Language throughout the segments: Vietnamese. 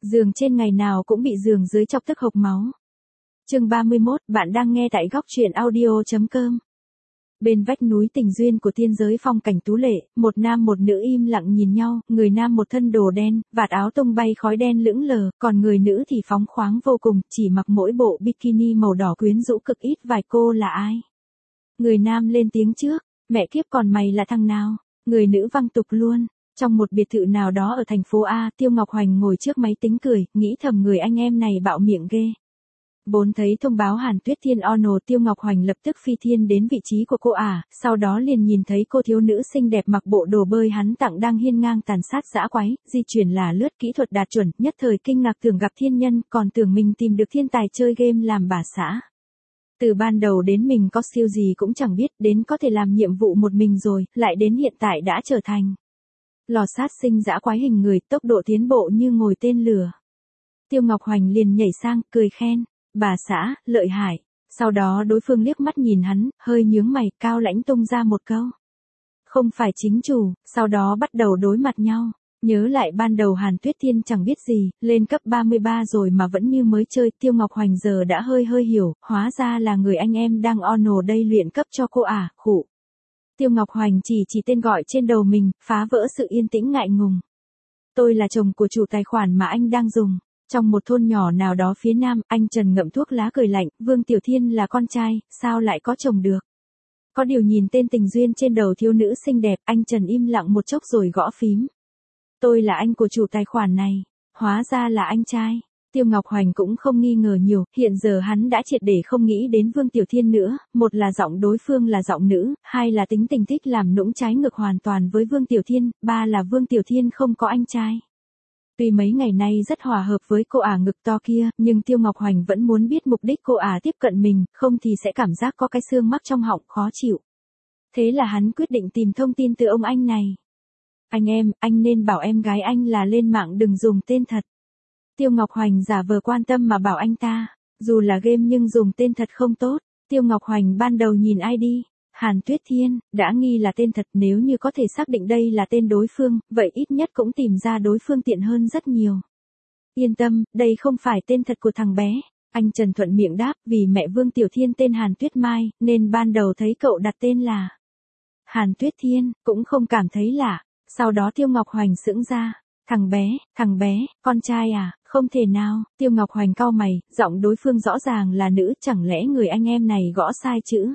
Giường trên ngày nào cũng bị giường dưới chọc tức hộc máu. Chương 31, bạn đang nghe tại góc truyện audio.com. Bên vách núi tình duyên của thiên giới phong cảnh tú lệ, một nam một nữ im lặng nhìn nhau, người nam một thân đồ đen, vạt áo tung bay khói đen lững lờ, còn người nữ thì phóng khoáng vô cùng, chỉ mặc mỗi bộ bikini màu đỏ quyến rũ cực ít vài. Cô là ai? Người nam lên tiếng trước, mẹ kiếp còn mày là thằng nào? Người nữ văng tục luôn. Trong một biệt thự nào đó ở thành phố A, Tiêu Ngọc Hoành ngồi trước máy tính cười, nghĩ thầm người anh em này bạo miệng ghê. Vốn thấy thông báo Hàn Tuyết Thiên Ono, Tiêu Ngọc Hoành lập tức phi thiên đến vị trí của cô sau đó liền nhìn thấy cô thiếu nữ xinh đẹp mặc bộ đồ bơi hắn tặng đang hiên ngang tàn sát dã quái, di chuyển là lướt kỹ thuật đạt chuẩn, nhất thời kinh ngạc tưởng gặp thiên nhân, còn tưởng mình tìm được thiên tài chơi game làm bà xã. Từ ban đầu đến mình có siêu gì cũng chẳng biết, đến có thể làm nhiệm vụ một mình rồi, lại đến hiện tại đã trở thành lò sát sinh dã quái hình người, tốc độ tiến bộ như ngồi tên lửa. Tiêu Ngọc Hoành liền nhảy sang, cười khen, bà xã, lợi hại. Sau đó đối phương liếc mắt nhìn hắn, hơi nhướng mày, cao lãnh tung ra một câu. Không phải chính chủ, sau đó bắt đầu đối mặt nhau. Nhớ lại ban đầu Hàn Tuyết Thiên chẳng biết gì, lên cấp 33 rồi mà vẫn như mới chơi, Tiêu Ngọc Hoành giờ đã hơi hiểu, hóa ra là người anh em đang ono đây luyện cấp cho cô khụ. Tiêu Ngọc Hoành chỉ tên gọi trên đầu mình, phá vỡ sự yên tĩnh ngại ngùng. Tôi là chồng của chủ tài khoản mà anh đang dùng. Trong một thôn nhỏ nào đó phía nam, anh Trần ngậm thuốc lá cười lạnh, Vương Tiểu Thiên là con trai, sao lại có chồng được? Có điều nhìn tên tình duyên trên đầu thiếu nữ xinh đẹp, anh Trần im lặng một chốc rồi gõ phím. Tôi là anh của chủ tài khoản này, hóa ra là anh trai. Tiêu Ngọc Hoành cũng không nghi ngờ nhiều, hiện giờ hắn đã triệt để không nghĩ đến Vương Tiểu Thiên nữa, một là giọng đối phương là giọng nữ, hai là tính tình thích làm nũng trái ngược hoàn toàn với Vương Tiểu Thiên, ba là Vương Tiểu Thiên không có anh trai. Tuy mấy ngày nay rất hòa hợp với cô ngực to kia, nhưng Tiêu Ngọc Hoành vẫn muốn biết mục đích cô tiếp cận mình, không thì sẽ cảm giác có cái xương mắc trong họng khó chịu. Thế là hắn quyết định tìm thông tin từ ông anh này. Anh em, anh nên bảo em gái anh là lên mạng đừng dùng tên thật. Tiêu Ngọc Hoành giả vờ quan tâm mà bảo anh ta, dù là game nhưng dùng tên thật không tốt. Tiêu Ngọc Hoành ban đầu nhìn ID, Hàn Tuyết Thiên, đã nghi là tên thật, nếu như có thể xác định đây là tên đối phương, vậy ít nhất cũng tìm ra đối phương tiện hơn rất nhiều. Yên tâm, đây không phải tên thật của thằng bé. Anh Trần thuận miệng đáp, vì mẹ Vương Tiểu Thiên tên Hàn Tuyết Mai, nên ban đầu thấy cậu đặt tên là Hàn Tuyết Thiên, cũng không cảm thấy lạ. Sau đó Tiêu Ngọc Hoành sững ra. Thằng bé, con trai không thể nào. Tiêu Ngọc Hoành cau mày, giọng đối phương rõ ràng là nữ, chẳng lẽ người anh em này gõ sai chữ.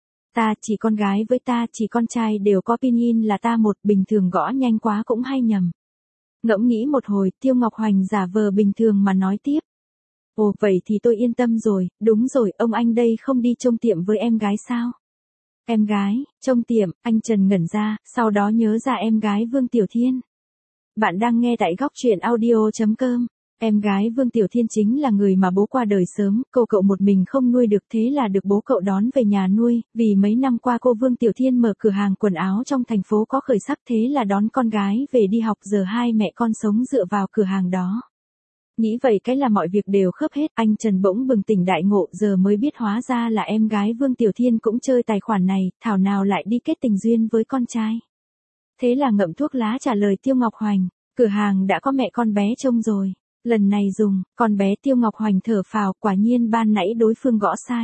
Ta chỉ con gái với ta chỉ con trai đều có pin là ta một, bình thường gõ nhanh quá cũng hay nhầm. Ngẫm nghĩ một hồi, Tiêu Ngọc Hoành giả vờ bình thường mà nói tiếp. Ồ, vậy thì tôi yên tâm rồi, đúng rồi, ông anh đây không đi trông tiệm với em gái sao? Em gái, trông tiệm, anh Trần ngẩn ra, sau đó nhớ ra em gái Vương Tiểu Thiên. Bạn đang nghe tại góc truyện audio.com. Em gái Vương Tiểu Thiên chính là người mà bố qua đời sớm, cậu một mình không nuôi được, thế là được bố cậu đón về nhà nuôi, vì mấy năm qua cô Vương Tiểu Thiên mở cửa hàng quần áo trong thành phố có khởi sắc, thế là đón con gái về đi học, giờ hai mẹ con sống dựa vào cửa hàng đó. Nghĩ vậy cái là mọi việc đều khớp hết, anh Trần bỗng bừng tỉnh đại ngộ, giờ mới biết hóa ra là em gái Vương Tiểu Thiên cũng chơi tài khoản này, thảo nào lại đi kết tình duyên với con trai. Thế là ngậm thuốc lá trả lời Tiêu Ngọc Hoành, cửa hàng đã có mẹ con bé trông rồi. Lần này dùng, con bé. Tiêu Ngọc Hoành thở phào, quả nhiên ban nãy đối phương gõ sai.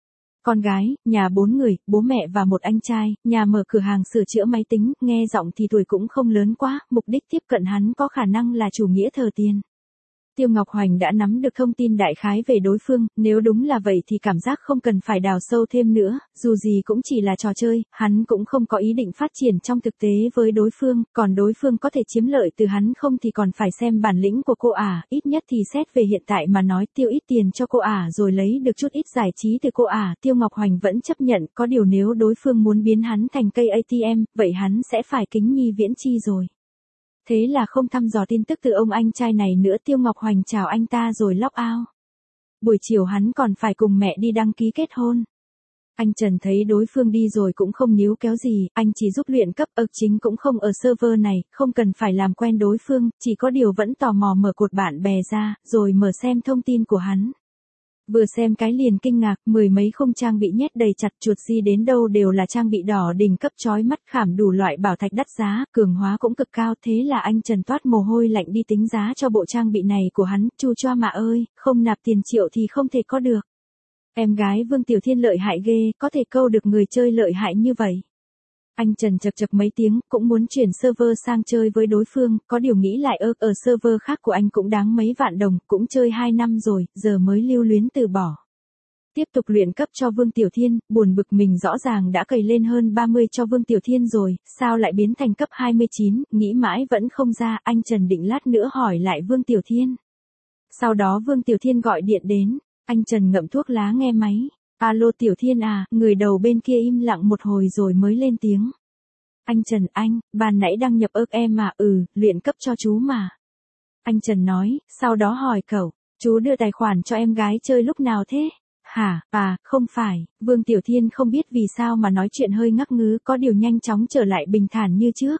Con gái, nhà 4 người, bố mẹ và một anh trai, nhà mở cửa hàng sửa chữa máy tính, nghe giọng thì tuổi cũng không lớn quá, mục đích tiếp cận hắn có khả năng là chủ nghĩa thờ tiền. Tiêu Ngọc Hoành đã nắm được thông tin đại khái về đối phương, nếu đúng là vậy thì cảm giác không cần phải đào sâu thêm nữa, dù gì cũng chỉ là trò chơi, hắn cũng không có ý định phát triển trong thực tế với đối phương, còn đối phương có thể chiếm lợi từ hắn không thì còn phải xem bản lĩnh của cô ít nhất thì xét về hiện tại mà nói, tiêu ít tiền cho cô rồi lấy được chút ít giải trí từ cô Tiêu Ngọc Hoành vẫn chấp nhận, có điều nếu đối phương muốn biến hắn thành cây ATM, vậy hắn sẽ phải kính nhi viễn chi rồi. Thế là không thăm dò tin tức từ ông anh trai này nữa, Tiêu Ngọc Hoành chào anh ta rồi log out. Buổi chiều hắn còn phải cùng mẹ đi đăng ký kết hôn. Anh Trần thấy đối phương đi rồi cũng không níu kéo gì, anh chỉ giúp luyện cấp, chính cũng không ở server này, không cần phải làm quen đối phương, chỉ có điều vẫn tò mò mở cột bạn bè ra, rồi mở xem thông tin của hắn. Vừa xem cái liền kinh ngạc, mười mấy khung trang bị nhét đầy chặt, chuột di đến đâu đều là trang bị đỏ đỉnh cấp chói mắt, khảm đủ loại bảo thạch đắt giá, cường hóa cũng cực cao, thế là anh Trần toát mồ hôi lạnh đi tính giá cho bộ trang bị này của hắn, chu choa mà ơi, không nạp tiền triệu thì không thể có được. Em gái Vương Tiểu Thiên lợi hại ghê, có thể câu được người chơi lợi hại như vậy. Anh Trần chật chật mấy tiếng, cũng muốn chuyển server sang chơi với đối phương, có điều nghĩ lại ở server khác của anh cũng đáng mấy vạn đồng, cũng chơi 2 năm rồi, giờ mới lưu luyến từ bỏ. Tiếp tục luyện cấp cho Vương Tiểu Thiên, buồn bực mình rõ ràng đã cày lên hơn 30 cho Vương Tiểu Thiên rồi, sao lại biến thành cấp 29, nghĩ mãi vẫn không ra, anh Trần định lát nữa hỏi lại Vương Tiểu Thiên. Sau đó Vương Tiểu Thiên gọi điện đến, anh Trần ngậm thuốc lá nghe máy. Alo Tiểu Thiên à, người đầu bên kia im lặng một hồi rồi mới lên tiếng. Anh Trần anh, ban nãy đăng nhập em mà, luyện cấp cho chú mà. Anh Trần nói, sau đó hỏi cậu, chú đưa tài khoản cho em gái chơi lúc nào thế? Hả, không phải, Vương Tiểu Thiên không biết vì sao mà nói chuyện hơi ngắc ngứ, có điều nhanh chóng trở lại bình thản như trước.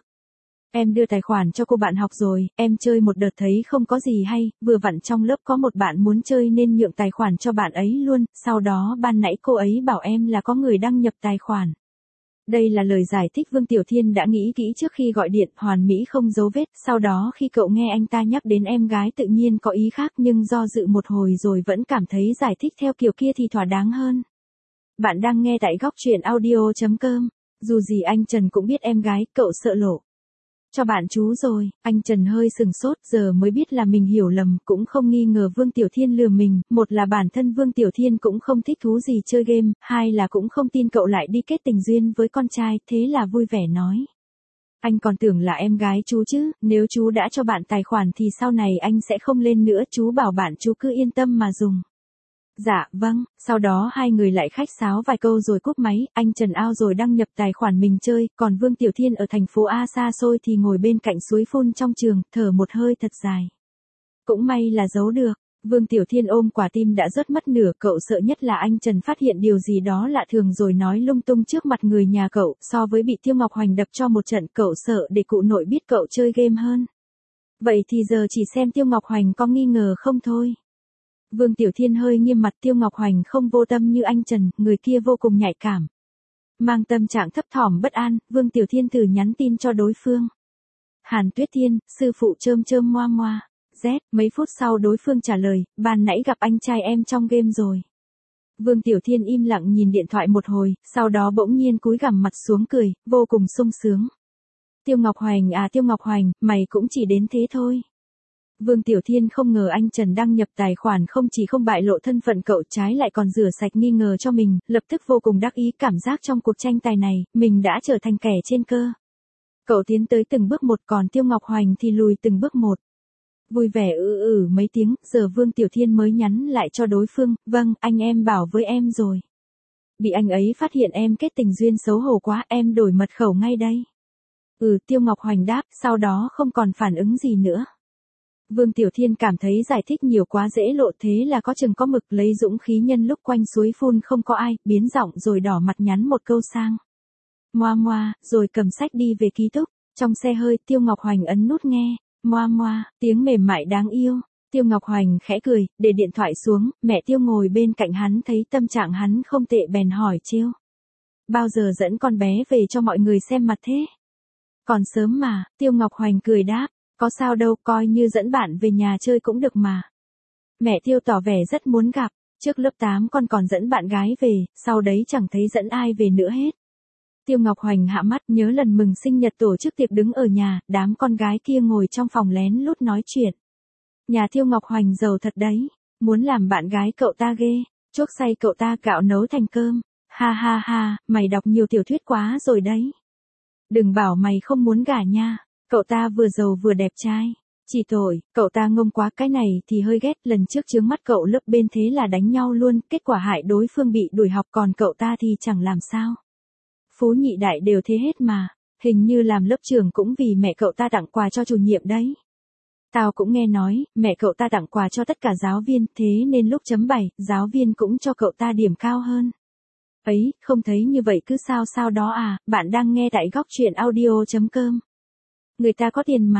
Em đưa tài khoản cho cô bạn học rồi, em chơi một đợt thấy không có gì hay, vừa vặn trong lớp có một bạn muốn chơi nên nhượng tài khoản cho bạn ấy luôn, sau đó ban nãy cô ấy bảo em là có người đăng nhập tài khoản. Đây là lời giải thích Vương Tiểu Thiên đã nghĩ kỹ trước khi gọi điện, hoàn mỹ không dấu vết, sau đó khi cậu nghe anh ta nhắc đến em gái tự nhiên có ý khác nhưng do dự một hồi rồi vẫn cảm thấy giải thích theo kiểu kia thì thỏa đáng hơn. Bạn đang nghe tại góc truyện audio.com, dù gì anh Trần cũng biết em gái, cậu sợ lộ cho bạn chú rồi, anh Trần hơi sừng sốt, giờ mới biết là mình hiểu lầm, cũng không nghi ngờ Vương Tiểu Thiên lừa mình, một là bản thân Vương Tiểu Thiên cũng không thích thú gì chơi game, hai là cũng không tin cậu lại đi kết tình duyên với con trai, thế là vui vẻ nói. Anh còn tưởng là em gái chú chứ, nếu chú đã cho bạn tài khoản thì sau này anh sẽ không lên nữa, chú bảo bạn chú cứ yên tâm mà dùng. Dạ, vâng, sau đó hai người lại khách sáo vài câu rồi cúp máy, anh Trần ao rồi đăng nhập tài khoản mình chơi, còn Vương Tiểu Thiên ở thành phố A xa xôi thì ngồi bên cạnh suối phun trong trường, thở một hơi thật dài. Cũng may là giấu được, Vương Tiểu Thiên ôm quả tim đã rớt mất nửa, cậu sợ nhất là anh Trần phát hiện điều gì đó lạ thường rồi nói lung tung trước mặt người nhà cậu, so với bị Tiêu Ngọc Hoành đập cho một trận cậu sợ để cụ nội biết cậu chơi game hơn. Vậy thì giờ chỉ xem Tiêu Ngọc Hoành có nghi ngờ không thôi. Vương Tiểu Thiên hơi nghiêm mặt, Tiêu Ngọc Hoành không vô tâm như anh Trần, người kia vô cùng nhạy cảm. Mang tâm trạng thấp thỏm bất an, Vương Tiểu Thiên thử nhắn tin cho đối phương. Hàn Tuyết Thiên, sư phụ chơm chơm moa moa. Z, mấy phút sau đối phương trả lời, ban nãy gặp anh trai em trong game rồi. Vương Tiểu Thiên im lặng nhìn điện thoại một hồi, sau đó bỗng nhiên cúi gằm mặt xuống cười, vô cùng sung sướng. Tiêu Ngọc Hoành à, Tiêu Ngọc Hoành, mày cũng chỉ đến thế thôi. Vương Tiểu Thiên không ngờ anh Trần đăng nhập tài khoản không chỉ không bại lộ thân phận cậu, trái lại còn rửa sạch nghi ngờ cho mình, lập tức vô cùng đắc ý, cảm giác trong cuộc tranh tài này, mình đã trở thành kẻ trên cơ. Cậu tiến tới từng bước một, còn Tiêu Ngọc Hoành thì lùi từng bước một. Vui vẻ mấy tiếng, giờ Vương Tiểu Thiên mới nhắn lại cho đối phương, vâng, anh em bảo với em rồi. Bị anh ấy phát hiện em kết tình duyên xấu hổ quá, em đổi mật khẩu ngay đây. Tiêu Ngọc Hoành đáp, sau đó không còn phản ứng gì nữa. Vương Tiểu Thiên cảm thấy giải thích nhiều quá dễ lộ, thế là có chừng có mực, lấy dũng khí nhân lúc quanh suối phun không có ai, biến giọng rồi đỏ mặt nhắn một câu sang. Moa moa, rồi cầm sách đi về ký túc, trong xe hơi Tiêu Ngọc Hoành ấn nút nghe, moa moa, tiếng mềm mại đáng yêu. Tiêu Ngọc Hoành khẽ cười, để điện thoại xuống, mẹ Tiêu ngồi bên cạnh hắn thấy tâm trạng hắn không tệ bèn hỏi trêu. Bao giờ dẫn con bé về cho mọi người xem mặt thế? Còn sớm mà, Tiêu Ngọc Hoành cười đáp. Có sao đâu, coi như dẫn bạn về nhà chơi cũng được mà. Mẹ Tiêu tỏ vẻ rất muốn gặp, trước lớp 8 con còn dẫn bạn gái về, sau đấy chẳng thấy dẫn ai về nữa hết. Tiêu Ngọc Hoành hạ mắt nhớ lần mừng sinh nhật tổ chức tiệc đứng ở nhà, đám con gái kia ngồi trong phòng lén lút nói chuyện. Nhà Tiêu Ngọc Hoành giàu thật đấy, muốn làm bạn gái cậu ta ghê, chuốc say cậu ta gạo nấu thành cơm. Ha ha ha, mày đọc nhiều tiểu thuyết quá rồi đấy. Đừng bảo mày không muốn gả nha. Cậu ta vừa giàu vừa đẹp trai. Chỉ tội, cậu ta ngông quá, cái này thì hơi ghét, lần trước chướng mắt cậu lớp bên thế là đánh nhau luôn, kết quả hại đối phương bị đuổi học, còn cậu ta thì chẳng làm sao. Phú nhị đại đều thế hết mà, hình như làm lớp trưởng cũng vì mẹ cậu ta tặng quà cho chủ nhiệm đấy. Tao cũng nghe nói, mẹ cậu ta tặng quà cho tất cả giáo viên, thế nên lúc chấm bài, giáo viên cũng cho cậu ta điểm cao hơn. Ấy, không thấy như vậy cứ sao đó à, bạn đang nghe tại góc truyện audio.com. Người ta có tiền mà,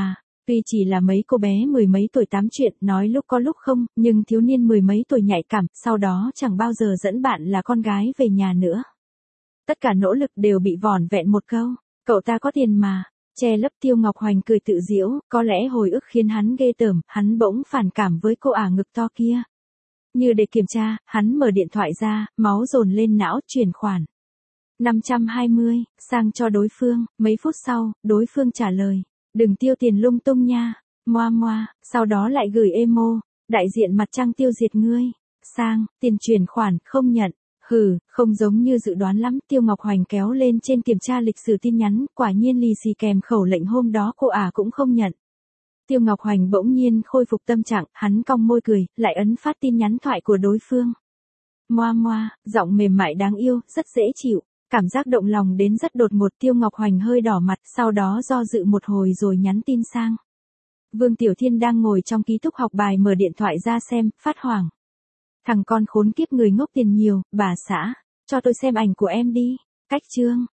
Tuy chỉ là mấy cô bé mười mấy tuổi tám chuyện, nói lúc có lúc không, nhưng thiếu niên mười mấy tuổi nhạy cảm, sau đó chẳng bao giờ dẫn bạn là con gái về nhà nữa. Tất cả nỗ lực đều bị vỏn vẹn một câu, cậu ta có tiền mà. Che lấp Tiêu Ngọc Hoành cười tự giễu, có lẽ hồi ức khiến hắn ghê tởm, hắn bỗng phản cảm với cô ả ngực to kia. Như để kiểm tra, hắn mở điện thoại ra, máu dồn lên não, chuyển khoản. 520, sang cho đối phương, mấy phút sau, đối phương trả lời. Đừng tiêu tiền lung tung nha, moa moa, sau đó lại gửi emo, đại diện mặt trăng tiêu diệt ngươi. Sang, tiền chuyển khoản, không nhận. Hừ, không giống như dự đoán lắm, Tiêu Ngọc Hoành kéo lên trên kiểm tra lịch sử tin nhắn, quả nhiên lì xì kèm khẩu lệnh hôm đó cô ả cũng không nhận. Tiêu Ngọc Hoành bỗng nhiên khôi phục tâm trạng, hắn cong môi cười, lại ấn phát tin nhắn thoại của đối phương. Moa moa, giọng mềm mại đáng yêu, rất dễ chịu. Cảm giác động lòng đến rất đột ngột, Tiêu Ngọc Hoành hơi đỏ mặt, sau đó do dự một hồi rồi nhắn tin sang. Vương Tiểu Thiên đang ngồi trong ký túc học bài mở điện thoại ra xem, phát hoảng. Thằng con khốn kiếp người ngốc tiền nhiều, bà xã, cho tôi xem ảnh của em đi. Cách chương.